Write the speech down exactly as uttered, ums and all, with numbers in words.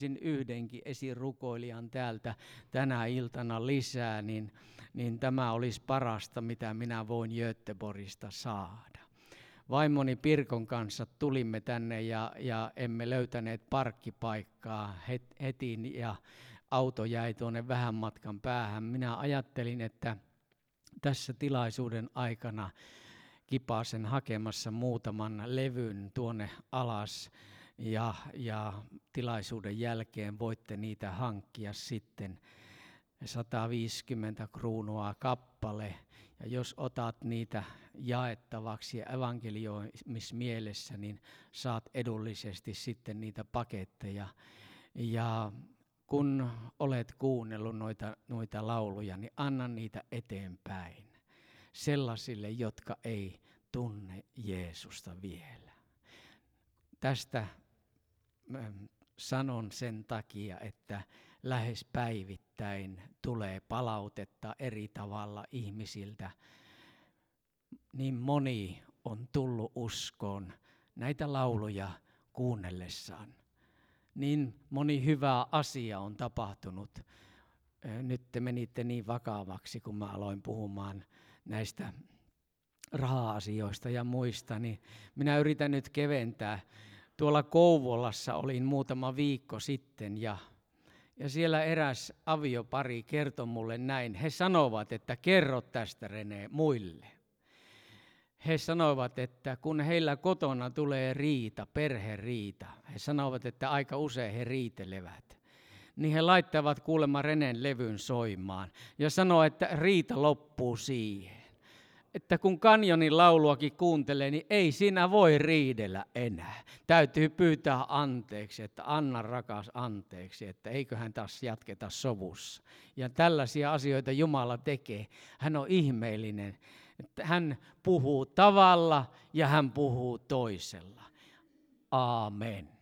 yhdenkin esirukoilijan täältä tänä iltana lisää, niin, niin tämä olisi parasta, mitä minä voin Göteborgista saada. Vaimoni Pirkon kanssa tulimme tänne ja, ja emme löytäneet parkkipaikkaa heti ja auto jäi tuonne vähän matkan päähän. Minä ajattelin, että tässä tilaisuuden aikana kipasen hakemassa muutaman levyn tuonne alas ja, ja tilaisuuden jälkeen voitte niitä hankkia sitten sata viisikymmentä kruunua kappale. Ja jos otat niitä jaettavaksi ja evankelioimismielessä, niin saat edullisesti sitten niitä paketteja. Ja kun olet kuunnellut noita, noita lauluja, niin anna niitä eteenpäin sellaisille, jotka ei tunne Jeesusta vielä. Tästä sanon sen takia, että lähes päivittäin tulee palautetta eri tavalla ihmisiltä. Niin moni on tullut uskoon näitä lauluja kuunnellessaan. Niin moni hyvä asia on tapahtunut. Nyt te menitte niin vakavaksi, kun mä aloin puhumaan näistä raha-asioista ja muista, niin minä yritän nyt keventää. Tuolla Kouvolassa olin muutama viikko sitten ja, ja siellä eräs aviopari kertoi mulle näin. He sanovat, että kerro tästä Rene muille. He sanovat, että kun heillä kotona tulee riita, perheriita, he sanovat, että aika usein he riitelevät, niin he laittavat kuulemma Renen levyn soimaan ja sanoo, että riita loppuu siihen. Että kun kanjonin lauluakin kuuntelee, niin ei siinä voi riidellä enää. Täytyy pyytää anteeksi, että anna rakas anteeksi, että eiköhän taas jatketa sovussa. Ja tällaisia asioita Jumala tekee. Hän on ihmeellinen. Että hän puhuu tavalla ja hän puhuu toisella. Aamen.